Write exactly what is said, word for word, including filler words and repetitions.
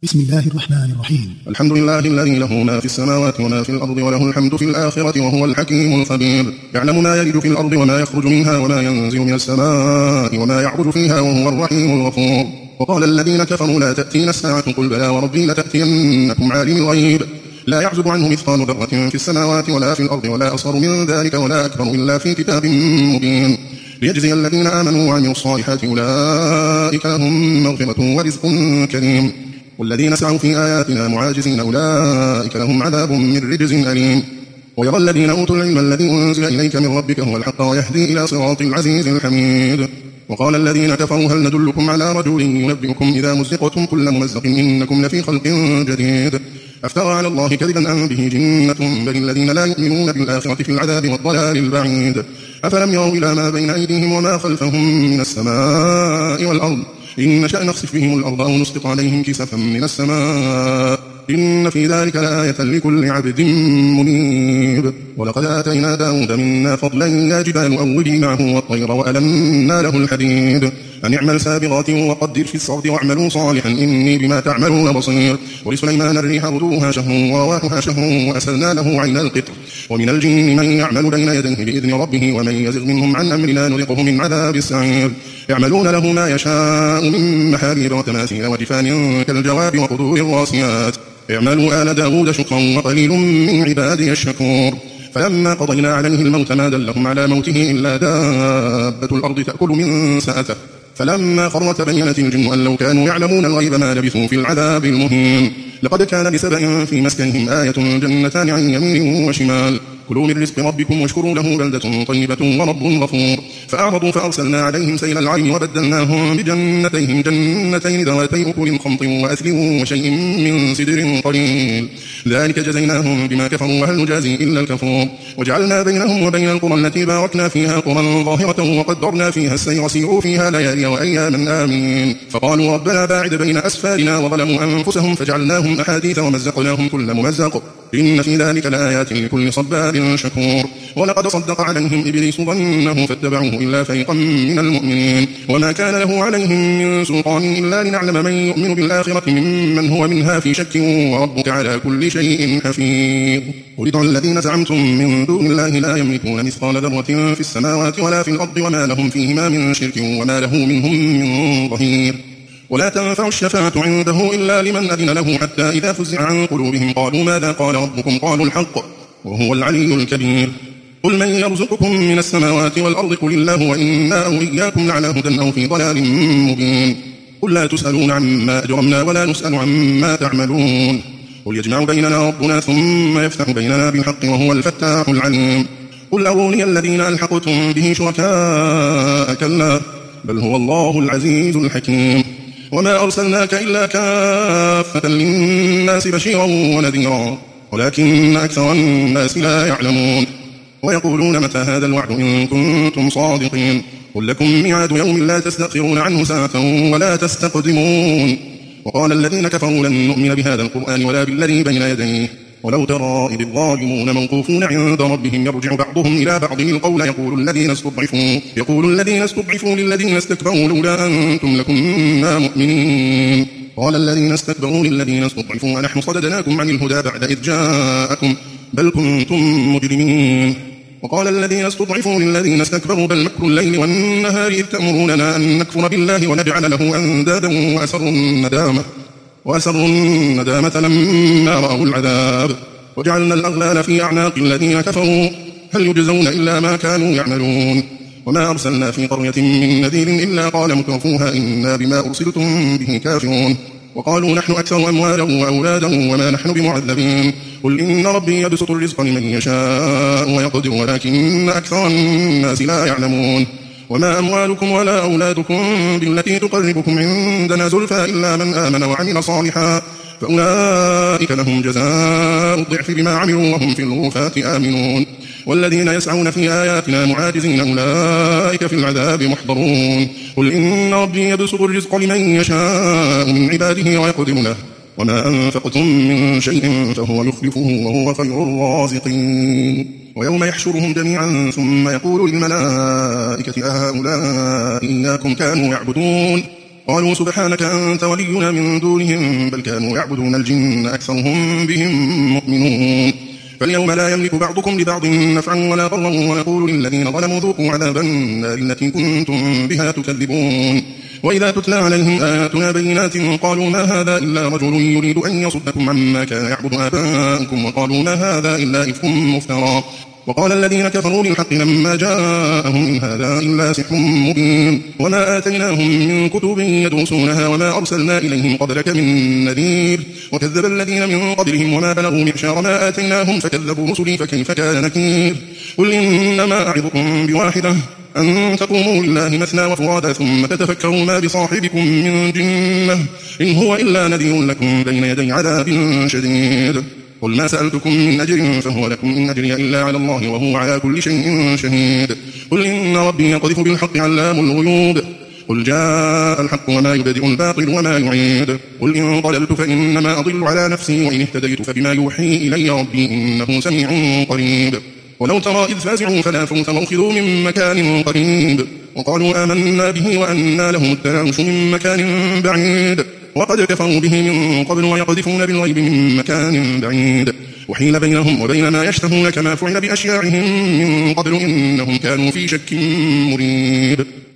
بسم الله الرحمن الرحيم. الحمد لله الذي له ما في السماوات وما في الأرض وله الحمد في الآخرة وهو الحكيم الخبير. يعلم ما يلج في الأرض وما يخرج منها وما ينزل من السماء وما يعرج فيها وهو الرحيم الغفور. وقال الذين كفروا لا تأتينا الساعة قل بلى وربي لتأتينكم عالم الغيب لا يعزب عنه مثقال ذرة في السماوات ولا في الأرض ولا أصغر من ذلك ولا أكبر إلا في كتاب مبين ليجزي الذين آمنوا وعملوا الصالحات أولئك لهم مغفرة ورزق كريم. والذين سعوا في آياتنا معاجزين أولئك لهم عذاب من رجز أليم. ويرى الذين أوتوا العلم الذي أنزل إليك من ربك هو الحق ويهدي إلى صراط العزيز الحميد. وقال الذين كفروا هل ندلكم على رجل ينبئكم إذا مزقتم كل ممزق إنكم لفي خلق جديد أفترى على الله كذبا أم به جنة بل الذين لا يؤمنون بالآخرة في العذاب والضلال البعيد. أفلم يروا إلى ما بين أيديهم وما خلفهم من السماء والأرض إن نشأ نخسف بهم الأرض أو نسقط عليهم كسفا من السماء إن في ذلك لآية لكل عبد منيب. ولقد آتينا داود منا فضلا يا جبال أوبي معه والطير وألنا له الحديد أن اعمل سابغات وقدر في السرد واعملوا صالحا إني بما تعملون بصير. ولسليمان الريح غدوها شهر ورواحها شهر وأسلنا له عين القطر ومن الجن من يعمل بين يديه بإذن ربه ومن يزغ منهم عن أمرنا نذقه من عذاب السعير. يعملون له ما يشاء من محاريب وتماثيل وجفان كالجواب وقدور الراسيات اعملوا آل داود شكرا وقليل من عبادي الشكور. فلما قضينا عليه الموت ما دلهم على موته إلا دابة الأرض تأكل من سأته فلما خر تبينت الجن أن لو كانوا يعلمون الغيب ما لبثوا في العذاب المهين. لقد كان لسبأ في مسكنهم آية جنتان عن يمين وشمال كلوا من رزق ربكم واشكروا له بلدة طيبة ورب غفور. فأعرضوا فأرسلنا عليهم سيل العرم وبدلناهم بجنتيهم جنتين ذواتي أكل خمط وأثل وشيء من سدر قليل ذلك جزيناهم بما كفروا وهل نجازي إلا الكفور. وجعلنا بينهم وبين القرى التي باركنا فيها قرى ظاهرة وقدرنا فيها السير سيروا فيها ليالي وأياما آمين. فقالوا ربنا باعد بين أسفارنا وظلموا أنفسهم فجعلناهم أحاديث ومزقناهم كل ممزق إن في ذلك لآيات لكل صبار شكور. ولقد صدق عليهم إبليس ظنه فاتبعوه إلا فريقا من المؤمنين وما كان له عليهم من سلطان إلا لنعلم من يؤمن بالآخرة ممن هو منها في شك وربك على كل شيء حفيظ. قل ادعوا الذين زعمتم من دون الله لا يملكون مثقال ذرة في السماوات ولا في الأرض وما لهم فيهما من شرك وما له منهم من ظهير. ولا تنفع الشفاعة عنده إلا لمن أذن له حتى إذا فزع عن قلوبهم قالوا ماذا قال ربكم قالوا الحق وهو العلي الكبير. قل من يرزقكم من السماوات والأرض قل الله وإنا أو إياكم لعلى هدى أو في ضلال مبين. قل لا تسألون عما أجرمنا ولا نسأل عما تعملون. قل يجمع بيننا ربنا ثم يفتح بيننا بالحق وهو الفتاح العليم. قل أروني الذين ألحقتم به شركاء كلا بل هو الله العزيز الحكيم. وما أرسلناك إلا كافة للناس بشيرا ونذيرا ولكن أكثر الناس لا يعلمون. ويقولون متى هذا الوعد إن كنتم صادقين قل لكم ميعاد يوم لا تستأخرون عنه ساعة ولا تستقدمون. وقال الذين كفروا لن نؤمن بهذا القرآن ولا بالذي بين يديه ولو ترى إذ الظالمون موقوفون عند ربهم يرجع بعضهم إلى بعض القول يقول الذين استضعفوا يقول الذين استضعفوا للذين استكبروا لولا أنتم لكنا مؤمنين. قال الذين استكبروا للذين استضعفوا أنحن صددناكم عن الهدى بعد إذ جاءكم بل كنتم مجرمين. وقال الذين استضعفوا للذين استكبروا بل مكر الليل والنهار إذ تأمروننا أن نكفر بالله ونجعل له أندادا وأسروا الندامة وأسروا الندامة لما رأوا العذاب وجعلنا الأغلال في أعناق الذين كفروا هل يجزون إلا ما كانوا يعملون. وما أرسلنا في قرية من نذير إلا قال مترفوها إنا بما أرسلتم به كافرون. وقالوا نحن أكثر أموالا وأولادا وما نحن بمعذبين. قل إن ربي يبسط الرزق لمن يشاء ويقدر ولكن أكثر الناس لا يعلمون. وما أموالكم ولا أولادكم بالتي تقربكم عندنا زلفى إلا من آمن وعمل صالحا فأولئك لهم جزاء الضعف بما عملوا وهم في الغرفات آمنون. والذين يسعون في آياتنا معاجزين أولئك في العذاب محضرون. قل إن ربي يبسط الرزق لمن يشاء من عباده ويقدر له وما أنفقتم من شيء فهو يخلفه وهو خير الرازقين. ويوم يحشرهم جميعا ثم يقول للملائكة أهؤلاء إياكم كانوا يعبدون قالوا سبحانك أنت ولينا من دونهم بل كانوا يعبدون الجن أكثرهم بهم مؤمنون فاليوم لا يملك بعضكم لبعض نفعا ولا ضرا ونقول للذين ظلموا ذوقوا عذاب النار التي كنتم بها تكذبون وإذا تتلى عليهم آياتنا بينات قالوا ما هذا إلا رجل يريد أن يصدكم عما كان يعبد آباؤكم وقالوا ما هذا إلا إفك مفترى وقال الذين كفروا للحق لما جاءهم إن هذا إلا سحر مبين وما آتيناهم من كتب يدرسونها وما أرسلنا إليهم قبلك من نذير وكذب الذين من قبلهم وما بلغوا معشار ما آتيناهم فكذبوا رسلي فكيف كان نكير قل إنما أعظكم بواحدة أن تقوموا لله مثنى وفرادا ثم تتفكروا ما بصاحبكم من جنة إن هو إلا نذير لكم بين يدي عذاب شديد قل ما سألتكم من أجر فهو لكم إن أجري إلا على الله وهو على كل شيء شهيد قل إن ربي يقذف بالحق علام الغيوب قل جاء الحق وما يبدئ الباطل وما يعيد قل إن ضللت فإنما أضل على نفسي وإن اهتديت فبما يوحي إلي ربي إنه سميع قريب ولو ترى إذ فازعوا فلا فوت وأخذوا من مكان قريب وقالوا آمنا به وأنى لهم التناوش من مكان بعيد وقد كفروا به من قبل ويقذفون بالغيب من مكان بعيد وحيل بينهم وبين ما يشتهون كما فعل بأشياعهم من قبل إنهم كانوا في شك مريب